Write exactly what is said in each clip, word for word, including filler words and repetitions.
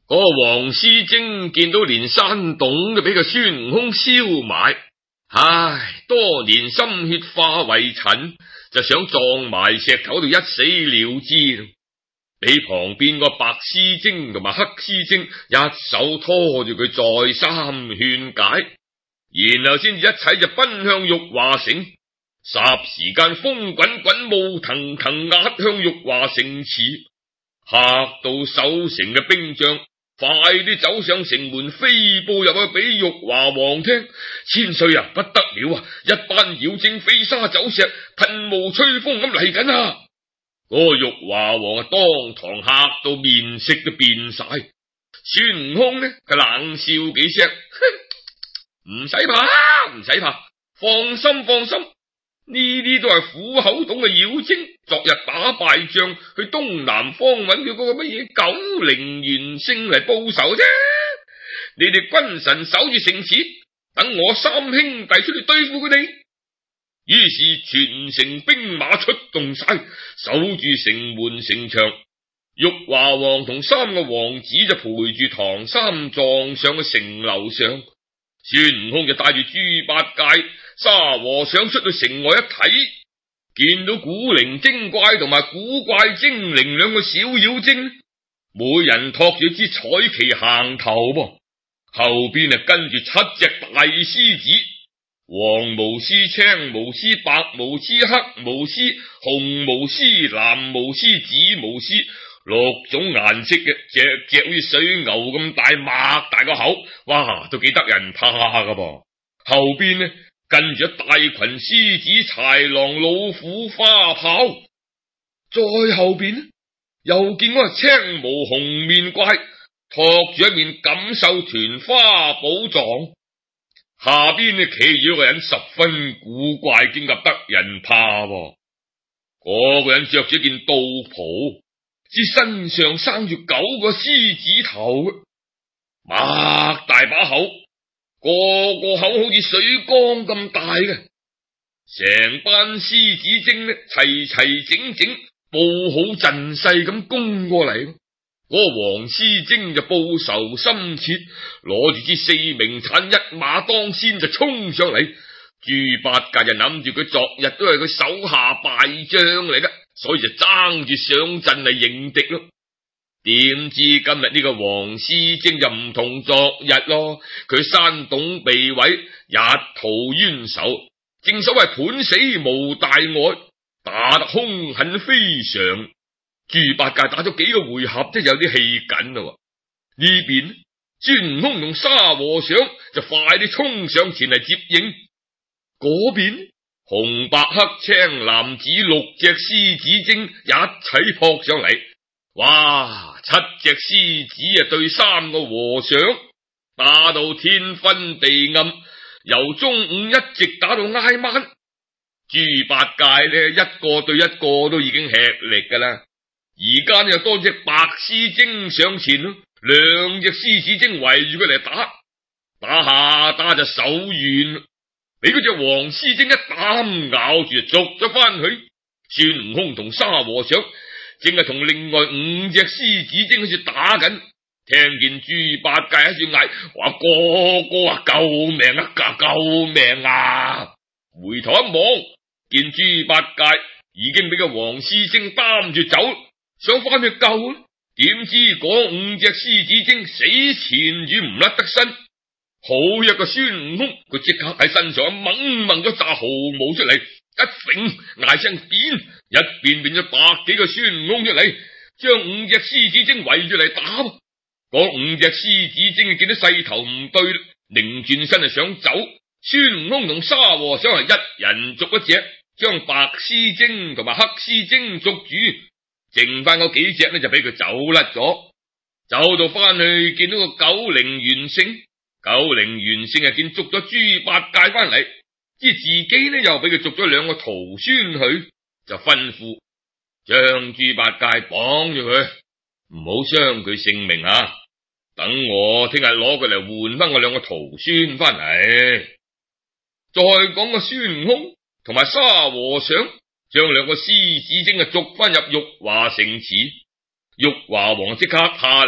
嗰個黃絲精見到連山洞都俾個孫悟空燒埋，唉，多年心血化為塵，就想撞埋石頭度一死了之。俾旁邊個白絲精同埋黑絲精一手拖住佢再三勸解，然後先至一齊就奔向玉華城。霎時間風滾滾霧騰騰壓向玉華城池，嚇到守城嘅兵將快啲走上城門，飛報入去俾玉華王聽。千歲啊，不得了啊，一班妖精飛沙走石，噴霧吹風咁嚟緊啊！嗰個玉華王啊，當堂嚇到面色都變晒。孫悟空呢，佢冷笑幾聲，哼，唔使怕，唔使怕，放心放心，呢啲都係虎口洞嘅妖精，昨日打敗仗去東南方揾佢嗰個乜嘢九靈元星嚟報仇啫。你哋軍神守住城池，等我三兄弟出嚟對付佢哋。於是全城兵馬出動晒，守住城門城牆。玉華王同三個王子就陪住唐三撞上去城樓上，孫悟空就帶住豬八戒、沙和尚出到城外一睇，見到古靈精怪同埋古怪精靈兩個小妖精，每人托住支彩旗行頭噃，後邊啊跟住七隻大獅子。黃毛獅、青毛獅、白毛獅、黑毛獅、紅毛獅、藍毛獅、紫毛獅，六種顏色嘅，隻隻好似水牛咁大，擘大個口，哇，都幾得人怕噶噃。後邊呢跟住一大群獅子、豺狼、老虎、花豹，再後邊呢又見嗰個青毛紅面怪，托住一面錦繡團花寶藏。下邊呢企住一個人，十分古怪，兼夾得人怕喎。嗰個人着住一件道袍，只身上生住九個獅子頭，擘大把口，個個口好似水缸咁大嘅。成班獅子精呢齊齊整整布好陣勢咁攻過嚟。嗰個黃絲精就報仇心切，攞住支四明鏟一馬當先就衝上嚟。豬八戒就諗住佢昨日都係佢手下敗將嚟噶，所以就爭住上陣嚟迎敵咯。點知今日呢個黃絲精就唔同昨日咯，佢山洞被毀，一途冤仇，正所謂判死無大礙，打得兇狠非常。豬八戒打咗幾個回合，即係有啲氣緊咯。呢邊孫悟空同沙和尚就快啲衝上前嚟接應。嗰邊紅白黑青藍紫六隻獅子精一齊撲上嚟，哇！七隻獅子啊對三個和尚，打到天昏地暗，由中午一直打到挨晚。豬八戒呢，一個對一個都已經吃力噶啦。而家又多隻白獅精上前咯，兩隻獅子精圍住佢嚟打，打下打就手軟，俾嗰隻黃獅精一啖咬住就捉咗翻去。孫悟空同沙和尚正係同另外五隻獅子精喺度打緊，聽見豬八戒喺度嗌：話哥哥啊，救命啊，救命啊！回頭一望，見豬八戒已經俾個黃獅精擔住走，想翻去救，點知嗰五隻獅子精死纏住唔甩得身。好一個孫悟空，佢即刻喺身上掹掹咗紮毫毛出嚟，一揈嗌聲變，一變變咗百幾個孫悟空出嚟，將五隻獅子精圍住嚟打。嗰五隻獅子精見到勢頭唔對，擰轉身就想走。孫悟空同沙和尚係一人捉一隻，將白獅精同埋黑獅精捉住。剩翻嗰幾隻呢就俾佢走甩咗，走到翻去見到個九靈元星，九靈元星啊見捉咗豬八戒翻嚟，知自己呢又俾佢捉咗兩個徒孫去，就吩咐將豬八戒綁住佢，唔好傷佢性命啊！等我聽日攞佢嚟換翻我兩個徒孫翻嚟。再講個孫悟空同埋沙和尚，將兩個獅子精啊捉翻入玉華城池。玉華王即刻下令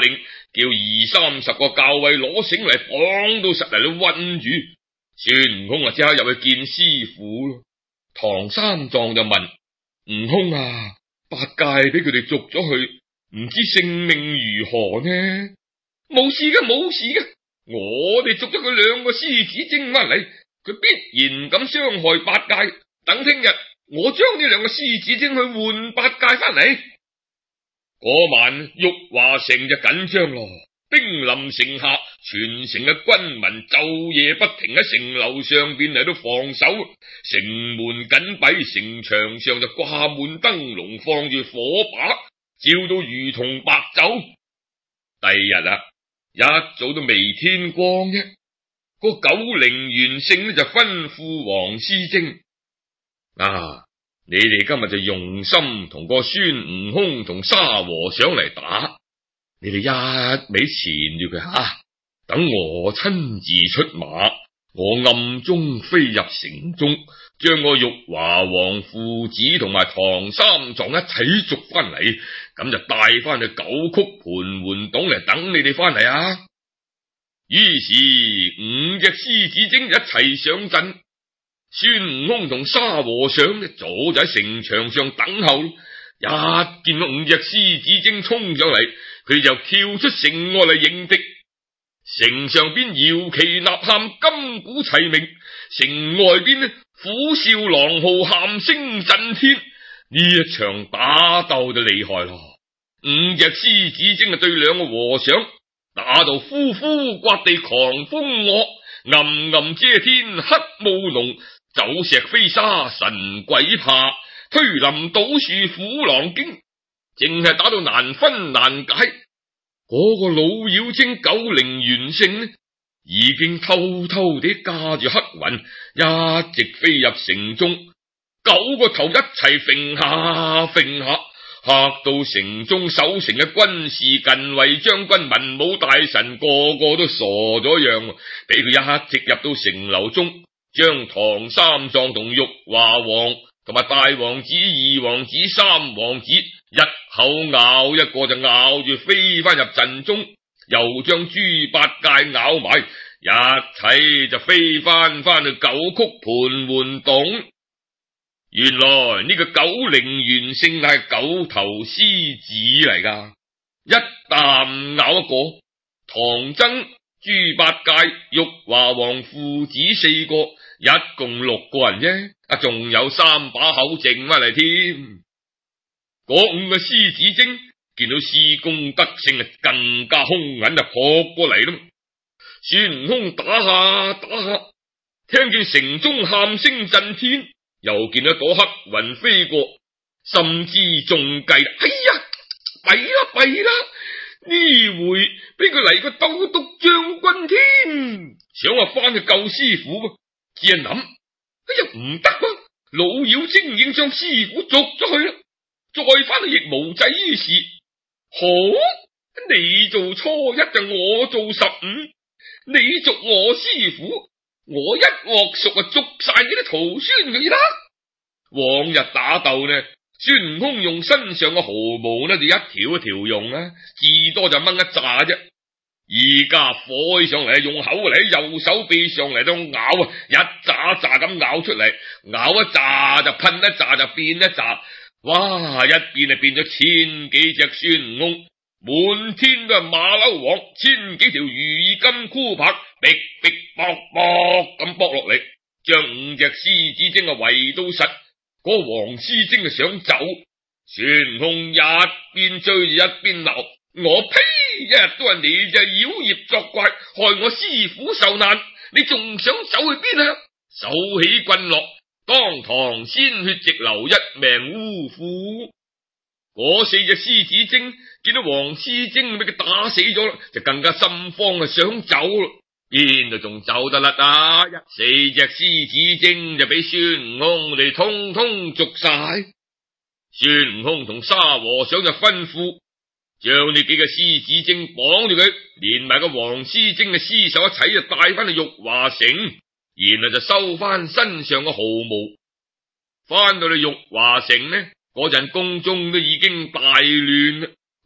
叫二三十個校尉攞繩嚟綁到實嚟都韫住。孫悟空啊，即刻入去見師傅咯。唐三藏就問悟空啊，八戒俾佢哋捉咗去，唔知性命如何呢？冇事嘅，冇事嘅，我哋捉咗佢兩個獅子精翻嚟，佢必然唔敢傷害八戒。等聽日我將呢兩個獅子精去換八戒翻嚟。嗰晚玉華城就緊張咯，兵臨城下，全城嘅軍民晝夜不停喺城樓上邊嚟到防守，城門緊閉，城牆上就掛滿燈籠，放住火把，照到如同白晝。第二日啊，一早都未天光啫，個九靈元聖呢就吩咐黃獅精啊，你哋今日就用心同個孫悟空同沙和尚嚟打，你哋一味纏住佢吓，等我親自出馬，我暗中飛入城中，將個玉華王父子同埋唐三藏一齊捉翻嚟，咁就帶翻去九曲盤桓洞嚟等你哋翻嚟啊！於是五隻獅子精一齊上陣。孫悟空同沙和尚早就喺城牆上等候，一見到五隻獅子精衝上嚟，佢就跳出城外嚟迎敵。城上邊搖旗吶喊，金鼓齊鳴，城外邊呢虎嘯狼嚎，喊聲震天。呢一場打鬥就厲害咯，五隻獅子精啊對兩個和尚打到呼呼刮地，狂風惡，暗暗遮天，黑霧濃，走石飛沙，神鬼怕，推林倒樹，虎狼驚，淨係打到難分難解。嗰、那個老妖精九靈元聖呢，已經偷偷地駕住黑雲，一直飛入城中，九個頭一齊揈下揈下，嚇到城中守城嘅軍士、近衛將軍、文武大臣個個都傻咗樣，俾佢一直入到城樓中，將唐三藏同玉華王同埋大王子、二王子、三王子一口咬一個就咬住飛翻入陣中，又將豬八戒咬埋，一齊就飛翻翻去九曲盤桓洞。原來呢個九靈元聖係九頭獅子嚟噶，一啖咬一個，唐僧、豬八戒、玉華王父子四個，一共六個人啫，啊，仲有三把口剩翻嚟添。嗰五個獅子精見到師公得勝啊，更加兇狠就撲過嚟啦。孫悟空打下打下，聽見城中喊聲震天，又見到朵黑雲飛過，心知中計，哎呀，弊啦弊啦，呢回俾佢嚟個兜督將軍添，想話翻去救師傅，只係諗，哎呀唔得啊，老妖精已經將師傅捉咗去啦，再翻去亦無濟於事。好，你做初一就我做十五，你捉我師傅，我一鑊熟啊捉晒你啲徒孫佢啦。往日打鬥呢，孫悟空用身上嘅毫毛呢就一條一條用啊，至多就掹一紮啫。而家火起上嚟，用口嚟喺右手臂上嚟都咬啊，一紮一紮咁咬出嚟，咬一紮就噴一紮就變一紮。哇！一變就變咗千幾隻孫悟空，滿天都係馬騮王，千幾條如意金箍棒，逼逼搏搏咁搏落嚟，將五隻獅子精啊圍到實。嗰、那個黃獅精啊想走，孫悟空一邊追住一邊鬧：我呸！一日都係你隻妖孽作怪，害我師傅受難，你仲想走去邊啊？手起棍落，當堂鮮血直流，一命嗚呼。嗰四隻獅子精見到黃獅精俾佢打死咗，就更加心慌啊，想走咯，邊度仲走得甩啊？四隻獅子精就俾孫悟空哋通通捉晒。孫悟空同沙和尚就吩咐將呢幾個獅子精綁住佢，連埋個黃獅精嘅屍首一齊就帶翻去玉華城，然後就收翻身上嘅毫毛。翻到去玉華城呢，嗰陣宮中都已經大亂啦，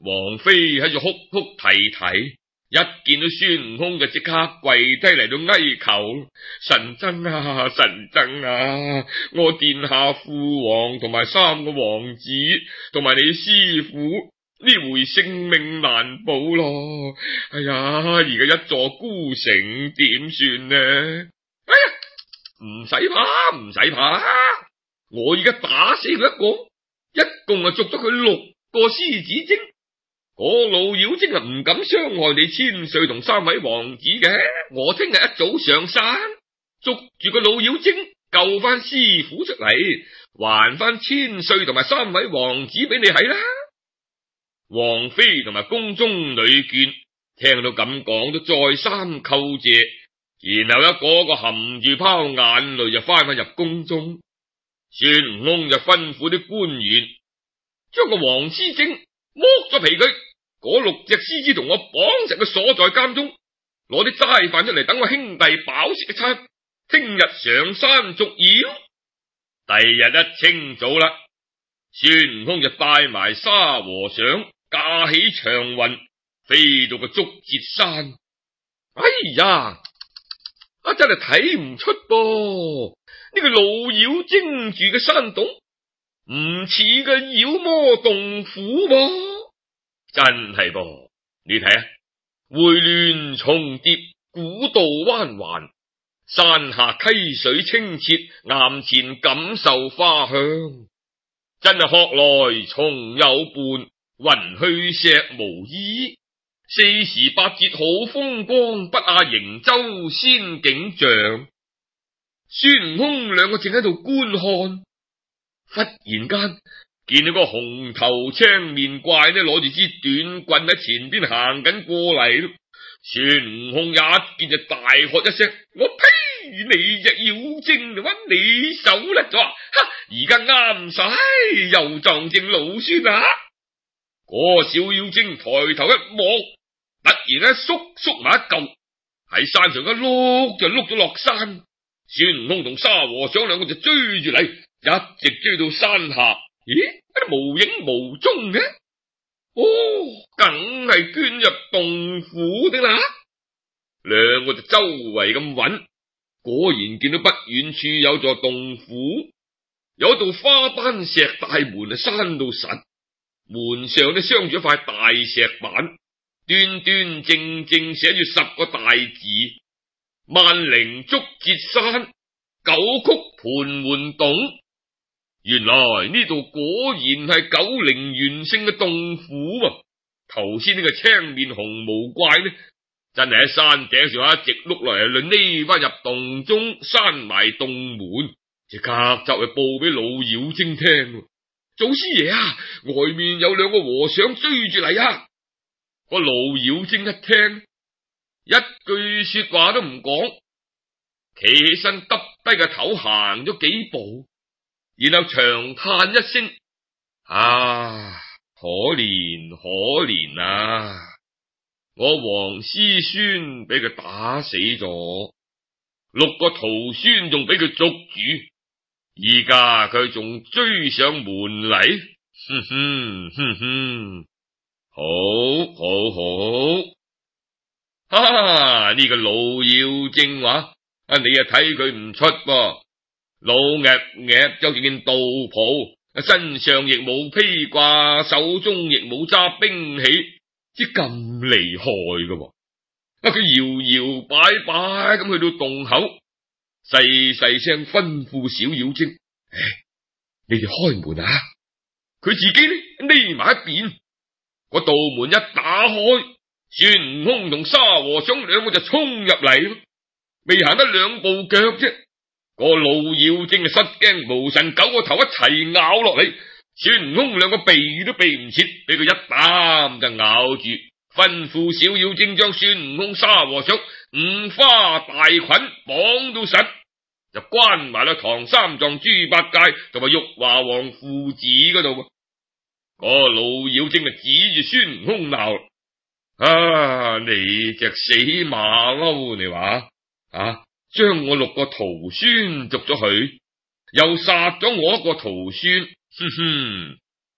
王妃喺度哭哭啼啼，一見到孫悟空就即刻跪低嚟到哀求：神僧啊，神僧啊，我殿下父王同埋三個王子同埋你師傅呢回性命難保咯！哎呀，而家一座孤城點算呢？哎呀，唔使怕，唔使怕，我而家打死佢一個，一共啊捉咗佢六個獅子精。嗰老妖精啊唔敢傷害你千歲同三位王子嘅。我聽日一早上山捉住個老妖精，救翻師傅出嚟，還翻千歲同埋三位王子俾你係啦。王妃同埋宮中女眷聽到咁講都再三叩謝，然後一個個含住泡眼淚就翻返入宮中。孫悟空就吩咐啲官員將個黃獅精剝咗皮佢，嗰六隻獅子同我綁實佢鎖在監中，攞啲齋飯出嚟等我兄弟飽食一餐，聽日上山捉妖。第二日一清早啦，孫悟空就帶埋沙和尚駕起長雲飛到個竹節山。哎呀，啊真係睇唔出噃，呢個老妖精住嘅山洞唔似個妖魔洞府噃。真係噃，你睇啊，回巒重疊，古道彎環，山下溪水清澈，岩前錦繡花香，真係鶴來松有伴，雲去石無依，四時八節好風光，不亞瀛洲仙景象。孫悟空兩個正喺度觀看，忽然間見到個紅頭青面怪呢，攞住支短棍喺前邊行緊過嚟。孫悟空一見就大喝一聲：我呸！你隻妖精就搵你手啦！就話哈，而家啱晒，又撞正老孫啊！嗰個小妖精抬頭一望，突然咧縮縮埋一嚿，喺山上一碌就碌咗落山。孫悟空同沙和尚兩個就追住嚟，一直追到山下。咦，無影無蹤嘅，哦，梗係捐入洞府的啦。兩個就周圍咁揾，果然見到不遠處有座洞府，有一道花斑石大門啊，閂到實，門上呢鑲住一塊大石板，端端正正寫住十個大字：萬靈竹節山，九曲盤門洞。原來呢度果然係九靈元聖嘅洞府啊！頭先呢個青面紅毛怪呢，真係喺山頂上一直碌落嚟，匿翻入洞中，閂埋洞門，即刻就去報俾老妖精聽。祖師爺啊，外面有兩個和尚追住嚟啊！個老妖精一聽，一句說話都唔講，企起身耷低個頭行咗幾步，然後長嘆一聲：啊，可憐可憐啊！我黃師孫俾佢打死咗，六個徒孫仲俾佢捉住，而家佢仲追上門嚟，哼哼哼哼，好好好，哈哈！呢、這個老妖精話：啊，你啊睇佢唔出噃。老鴨鴨着住件道袍，身上亦冇披掛，手中亦冇揸兵器，即咁厲害嘅。啊，佢搖搖擺擺咁去到洞口，細細聲吩咐小妖精：唉，你哋開門啊！佢自己呢匿埋一邊，個道門一打開，孫悟空同沙和尚兩個就衝入嚟，未行得兩步腳啫。個老妖精啊，失驚無神，九個頭一齊咬落嚟，孫悟空兩個避都避唔切，俾佢一啖就咬住，吩咐小妖精將孫悟空、沙和尚五花大捆綁到實，就關埋啦唐三藏、豬八戒同埋玉華王父子嗰度。個老妖精就指住孫悟空鬧：啊，你隻死馬騮，你話啊？將我六個徒孫捉咗去，又殺咗我一個徒孫，哼哼！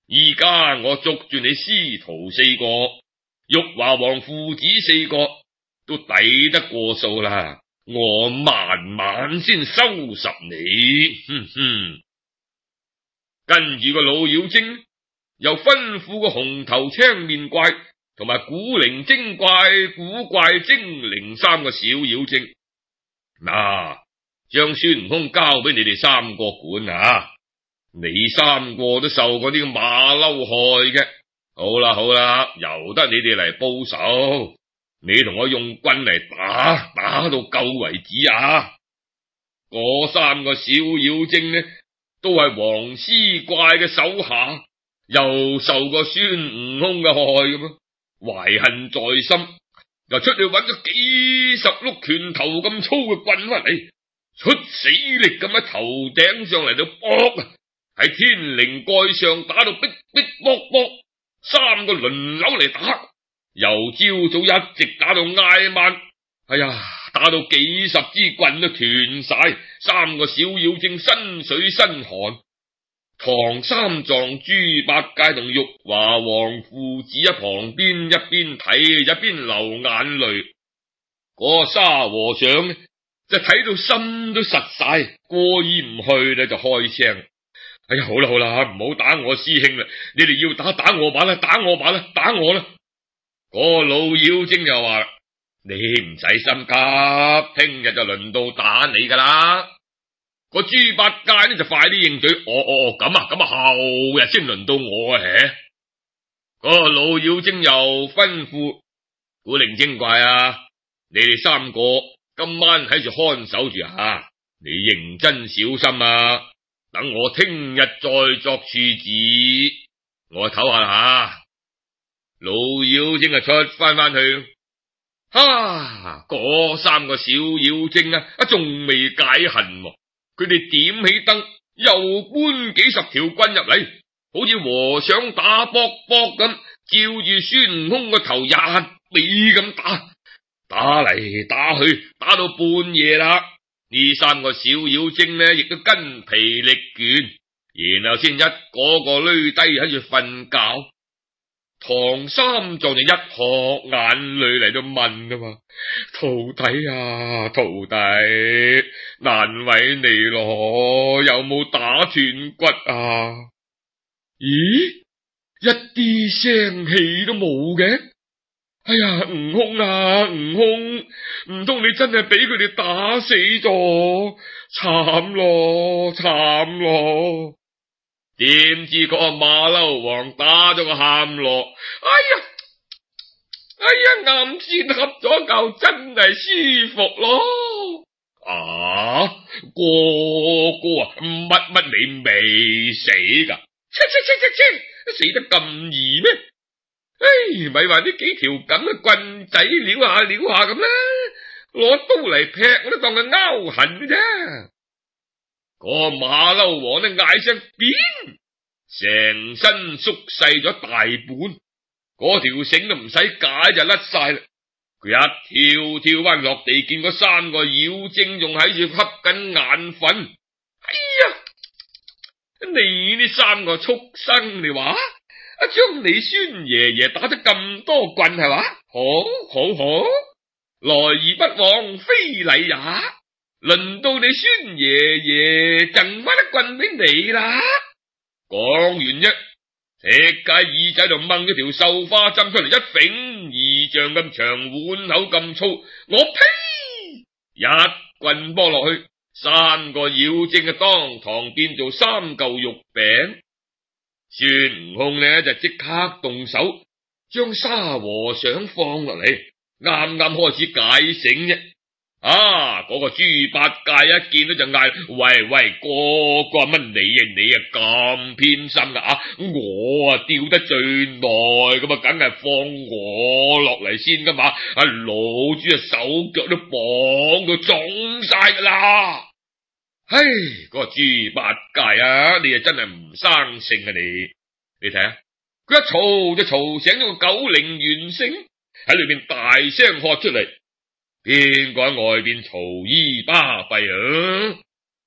依家我捉住你師徒四個，玉華王父子四個，都抵得過數啦。我慢慢先收拾你。哼哼。跟住個老妖精又吩咐個紅頭青面怪同埋古靈精怪、古怪精靈三個小妖精，嗱，將孫悟空交俾你哋三個管啊！你三個都受過呢個馬騮害嘅，好啦好啦，由得你哋嚟報仇。你同我用棍嚟打，打到夠為止啊！嗰三個小妖精呢，都係黃絲怪嘅手下，又受過孫悟空嘅害咁，懷恨在心，又出去揾咗幾十碌拳頭咁粗嘅棍翻嚟，出死力咁喺頭頂上嚟到搏啊！喺天靈蓋上打到逼逼卜卜，三個輪流嚟打，由朝早一直打到挨晚，哎呀，打到幾十支棍都斷晒，三個小妖精身水身汗。唐三藏、豬八戒同玉華王父子喺旁邊一邊睇一邊流眼淚，嗰個沙和尚呢就睇到心都實晒，過意唔去咧就開聲：哎呀，好啦好啦，唔好打我師兄啦，你哋要打打我把啦，打我把啦，打我啦！嗰個老妖精又話：你唔使心急，聽日就輪到打你噶啦。個豬八戒呢就快啲應嘴：哦哦哦，咁啊咁啊，後日先輪到我啊！嗰個老妖精又吩咐古靈精怪啊，你哋三個今晚喺住看守住啊，你認真小心啊，等我聽日再作處置。我唞下啦。老妖精啊出翻翻去，哈，嗰三個小妖精啊，啊仲未解恨喎。佢哋點起燈，又搬幾十條棍入嚟，好似和尚打卜卜咁，照住孫悟空個頭一味咁打，打嚟打去，打到半夜啦。呢三個小妖精呢，亦都筋疲力倦，然後先一個個攣低喺度瞓覺。唐三藏就一殼眼淚嚟到問噶嘛：徒弟啊，徒弟，難為你咯，有冇打斷骨啊？咦，一啲聲氣都冇嘅。哎呀，悟空啊，悟空，唔通你真係俾佢哋打死咗？慘咯，慘咯！點知個馬騮王打咗個喊落，哎呀，哎呀，啱先合咗嚿真係舒服咯！啊，哥哥啊，乜乜你未死噶？切切切切切，死得咁易咩？唉，咪話呢幾條咁嘅棍仔撩下撩下咁啦，攞刀嚟劈我都當佢勾痕嘅啫。個馬騮王呢嗌聲扁，成身縮細咗大半，嗰條繩都唔使解就甩晒啦。佢一跳跳翻落地，見嗰三個妖精仲喺住瞌緊眼瞓。哎呀，你呢三個畜生，你話啊，將你孫爺爺打得咁多棍係嘛？好，好，好，來而不往非禮也。輪到你孫爺爺贈翻一棍俾你啦！講完啫，石界耳仔度掹咗條繡花針出嚟，一揈二丈咁長，碗口咁粗，我呸！一棍波落去，三個妖精嘅當堂變做三嚿肉餅。孫悟空呢就即刻動手，將沙和尚放落嚟，啱啱開始解繩啫。啊！嗰、那個豬八戒一見到就嗌：喂喂，哥哥乜你啊你啊咁偏心噶啊！我啊吊得最耐咁啊，梗係放我落嚟先噶嘛！啊老豬啊手腳都綁到腫晒噶啦！唉，嗰、那個豬八戒啊，你啊真係唔生性啊你！你睇下，佢一嘈就嘈醒咗個九靈元聖，喺裏邊大聲喝出嚟。邊個喺外邊嘈姨巴閉啊？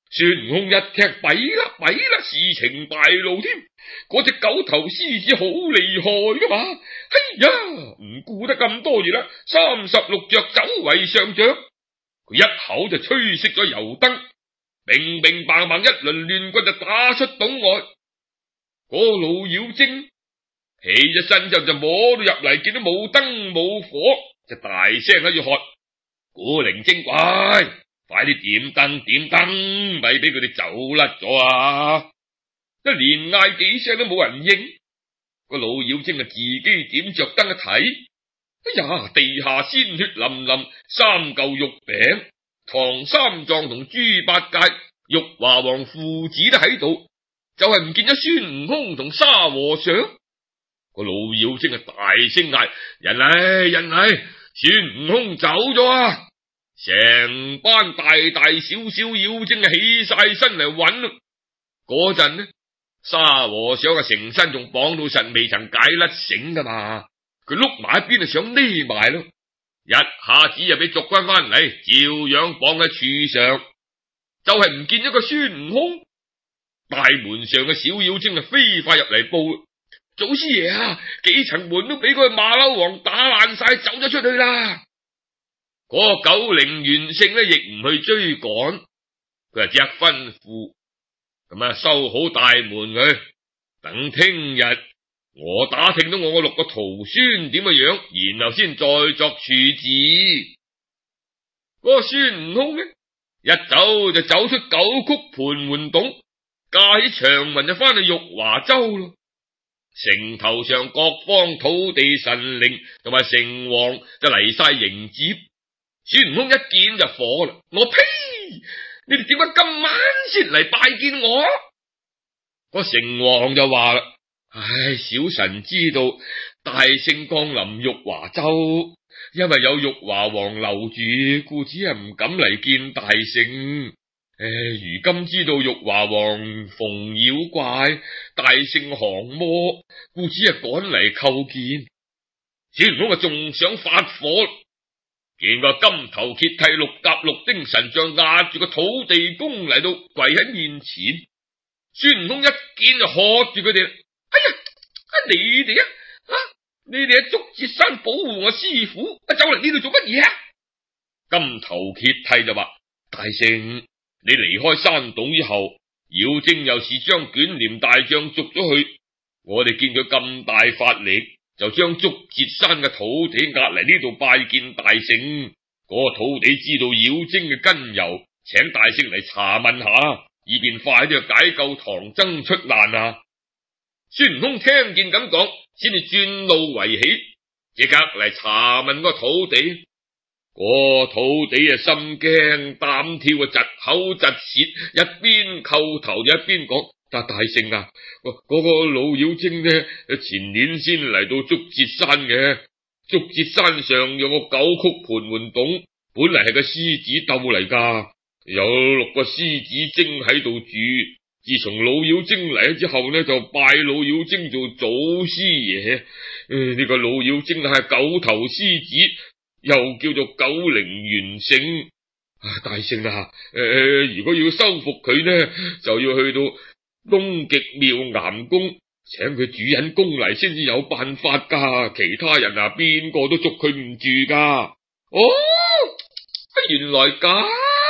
孫悟空一聽，弊啦弊啦，事情敗露添。嗰隻九頭獅子好厲害噶嘛！哎呀，唔顧得咁多嘢啦，三十六着走為上着。佢一口就吹熄咗油燈，明明白白一輪亂棍就打出洞外。嗰、那個老妖精起咗身之後就摸到入嚟，見到冇燈冇火，就大聲喺度喝：古靈精怪，快啲點燈點燈，咪俾佢哋走甩咗啊！一連嗌幾聲都冇人應，個老妖精啊自己點着燈一睇，哎呀，地下鮮血淋淋，三嚿肉餅，唐三藏同豬八戒、玉華王父子都喺度，就係、是、唔見咗孫悟空同沙和尚。個老妖精啊大聲嗌：人嚟人嚟，孫悟空走咗啊！成班大大小小妖精啊起晒身嚟揾。嗰陣呢，沙和尚啊成身仲綁到實，未曾解甩繩噶嘛，佢碌埋一邊就想匿埋咯，一下子又俾捉翻翻嚟，照樣綁喺柱上，就係、是、唔見咗個孫悟空。大門上嘅小妖精啊飛快入嚟報：祖師爺啊，幾層門都俾個馬騮王打爛晒，走咗出去啦！嗰、那個九靈元聖呢亦唔去追趕，佢係只吩咐咁啊，收好大門佢，等聽日我打聽到我個六個徒孫點嘅樣，然後先再作處置。嗰、那個孫悟空呢，一走就走出九曲盤門洞，駕起長雲就翻去玉華州咯。城頭上各方土地神靈同埋城隍就嚟晒迎接。孫悟空一見就火啦，我呸！你哋點解今晚先嚟拜見我？個城隍就話啦：唉，小臣知道大聖降臨玉華州，因為有玉華王留住，故此係唔敢嚟見大聖。誒，如今知道玉華王逢妖怪，大聖降魔，故此係趕嚟叩見。孫悟空啊，仲想發火。見個金頭揭剃六甲六丁神像壓住個土地公嚟到跪喺面前，孫悟空一見就喝住佢哋啦！哎呀，啊你哋啊，啊你哋喺竹節山保護我師傅，啊走嚟呢度做乜嘢啊？金頭揭剃就話：大聖，你離開山洞以後，妖精又是將捲簾大將捉咗去，我哋見佢咁大法力，就將竹節山嘅土地壓嚟呢度拜見大聖。嗰、那個土地知道妖精嘅根由，請大聖嚟查問下，以便快啲去解救唐僧出難啊！孫悟空聽見咁講，先至轉怒為喜，即刻嚟查問個土地。嗰、那個土地啊，心驚膽跳啊，窒口窒舌，一邊叩頭一邊講：大大聖啊，嗰、那個老妖精呢，前年先嚟到竹節山嘅，竹節山上有個九曲盤門洞，本嚟係個獅子竇嚟噶，有六個獅子精喺度住。自從老妖精嚟咗之後呢，就拜老妖精做祖師爺。呢、呃這個老妖精係九頭獅子，又叫做九靈元聖。啊，大聖啊，誒、呃，如果要收服佢呢，就要去到東極妙巖宮，請佢主人公嚟先至有辦法噶，其他人啊邊個都捉佢唔住噶。哦，原來咁，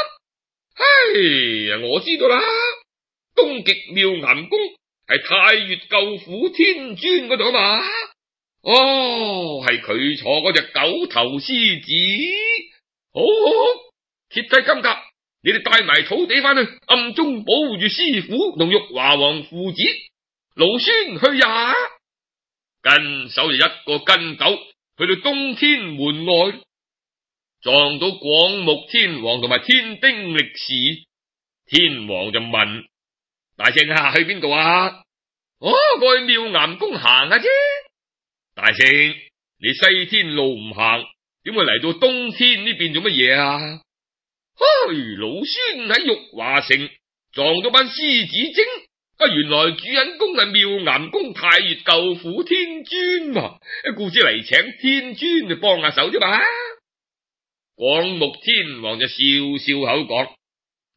唉呀，我知道啦，東極妙巖宮係太乙救苦天尊嗰度啊嘛。哦，係佢坐嗰隻九頭獅子。好好好，揭剃金甲，你哋帶埋土地翻去，暗中保護住師傅同玉華王父子。老孫去呀！跟手就一個跟斗去到東天門外，撞到廣目天王同埋天丁力士。天王就問：大聖啊，去邊度啊？哦，過去妙巖宮行下啫。大聖，你西天路唔行，點會嚟到東天呢邊做乜嘢啊？唉，老孫喺玉華城撞到班獅子精。啊！原來主人公係妙巖宮太乙救苦天尊啊，故此嚟請天尊嚟幫下手啫嘛。廣目天王就笑笑口講：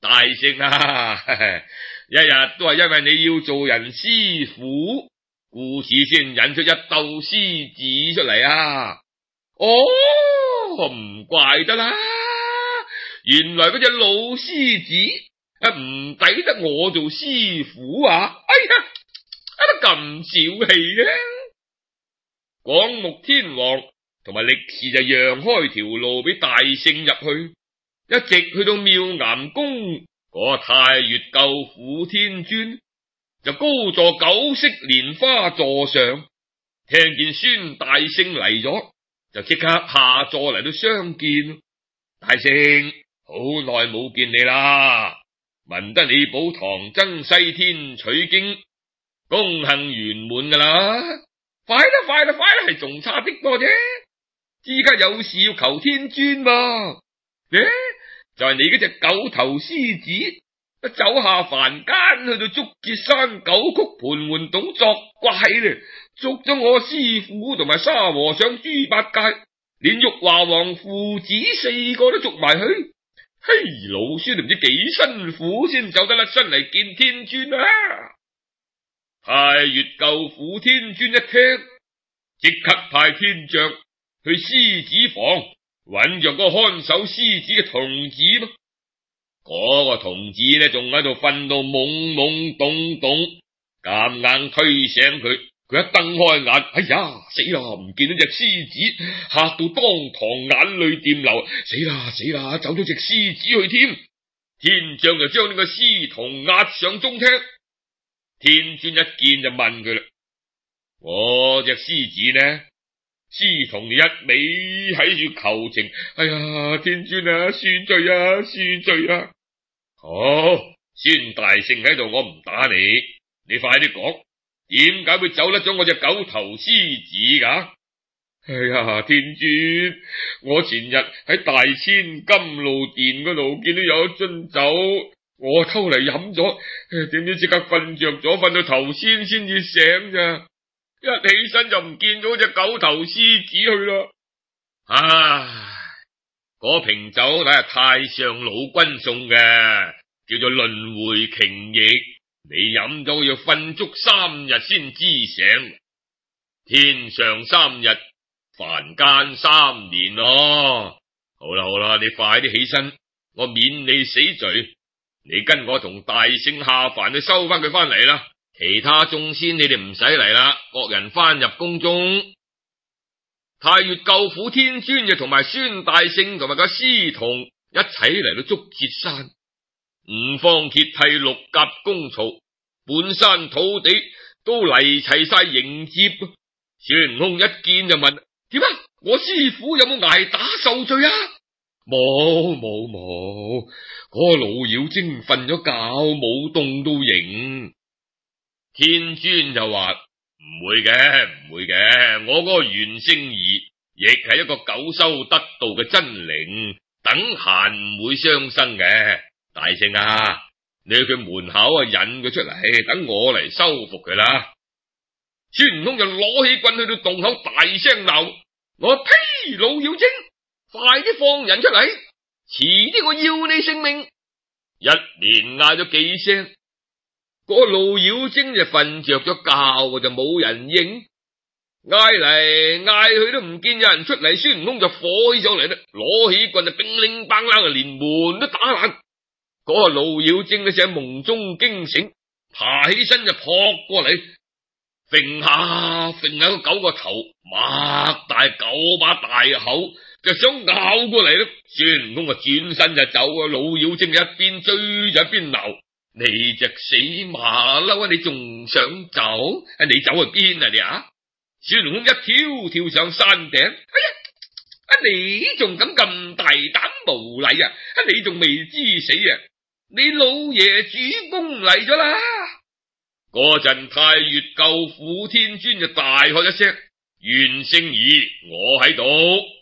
大聖啊，一日都係因為你要做人師傅，故此先引出一竇獅子出嚟啊！哦，唔怪得啦，原來嗰隻老獅子啊唔抵得我做師傅啊！哎呀，得咁小氣嘅！廣目天王同埋力士就讓開條路俾大聖入去，一直去到妙岩宮，嗰個太乙救苦天尊就高坐九色蓮花座上，聽見孫大聖嚟咗，就即刻下座嚟到相見。大聖，好耐冇見你啦，聞得你保唐僧西天取經，功行圓滿噶啦，快啦快啦快啦，係仲差啲多啫。依家有事要求天尊噃，誒，就係你嗰隻九頭獅子走下凡間，去到竹節山九曲盤桓洞作怪咧，捉咗我師父同埋沙和尚豬八戒，連玉華王父子四個都捉埋去。嘿，老孫都唔知幾辛苦先走得甩身嚟見天尊啊！太乙救苦天尊一聽，即刻派天將去獅子房揾着個看守獅子嘅童子嘛。嗰個童子呢，仲喺度瞓到懵懵懂懂，夾硬推醒佢。佢一瞪開眼，哎呀，死啦！唔見到隻獅子，嚇到當堂眼淚掂流。死啦死啦，走咗隻獅子去添。天將就將呢個獅童押上中廳。天尊一見就問佢啦：我隻獅子呢？獅童一味喺住求情，哎呀，天尊啊，恕罪啊，恕罪啊！好，孫大聖喺度，我唔打你，你快啲講，點解會走甩咗我隻九頭獅子噶？哎呀，天尊，我前日喺大千金露殿嗰度見到有一樽酒，我偷嚟飲咗，點知即刻瞓着咗，瞓到頭先先至醒咋。一起身就唔見到隻九頭獅子去啦！唉，嗰瓶酒乃係太上老君送嘅，叫做輪迴瓊液。你飲咗要瞓足三日先知醒，天上三日，凡間三年咯。好啦好啦，你快啲起身，我免你死罪。你跟我同大聖下凡去收翻佢翻嚟啦。其他眾仙你哋唔使嚟啦，各人翻入宮中。太乙救苦天尊就同埋孫大聖同埋個獅童一齊嚟到竹節山，五方鐵梯六甲公曹，半山土地都嚟齊晒迎接。孫悟空一見就問：點啊？我師父有冇挨打受罪啊？冇冇冇，嗰個老妖精瞓咗覺，冇動到形。天尊就話：唔會嘅，唔會嘅，我嗰個袁聖儀亦係一個九修得道嘅真靈，等閒唔會傷生嘅。大聖啊，你去佢門口啊引佢出嚟，等我嚟收服佢啦。孫悟空就攞起棍去到洞口大聲鬧：我呸！老妖精，快啲放人出嚟，遲啲我要你性命！一連嗌咗幾聲，嗰個老妖精就瞓着咗覺，就冇人應，嗌嚟嗌去都唔見有人出嚟。孫悟空就火起上嚟啦，攞起棍就乒鈴乓啷，連門都打爛。嗰個老妖精呢，就喺夢中驚醒，爬起身就撲過嚟，揈下揈下個九個頭，擘大九把大口，就想咬過嚟咯。孫悟空啊轉身就走，啊老妖精一邊追就一邊鬧：你隻死馬騮啊，你仲想走？啊，你走去邊啊你啊？孫悟空一跳跳上山頂，哎呀，啊你仲敢咁大膽無禮啊？啊你仲未知死啊？你老爺主公嚟咗啦！嗰陣太乙救苦天尊就大喝一聲：袁聖儀，我喺度！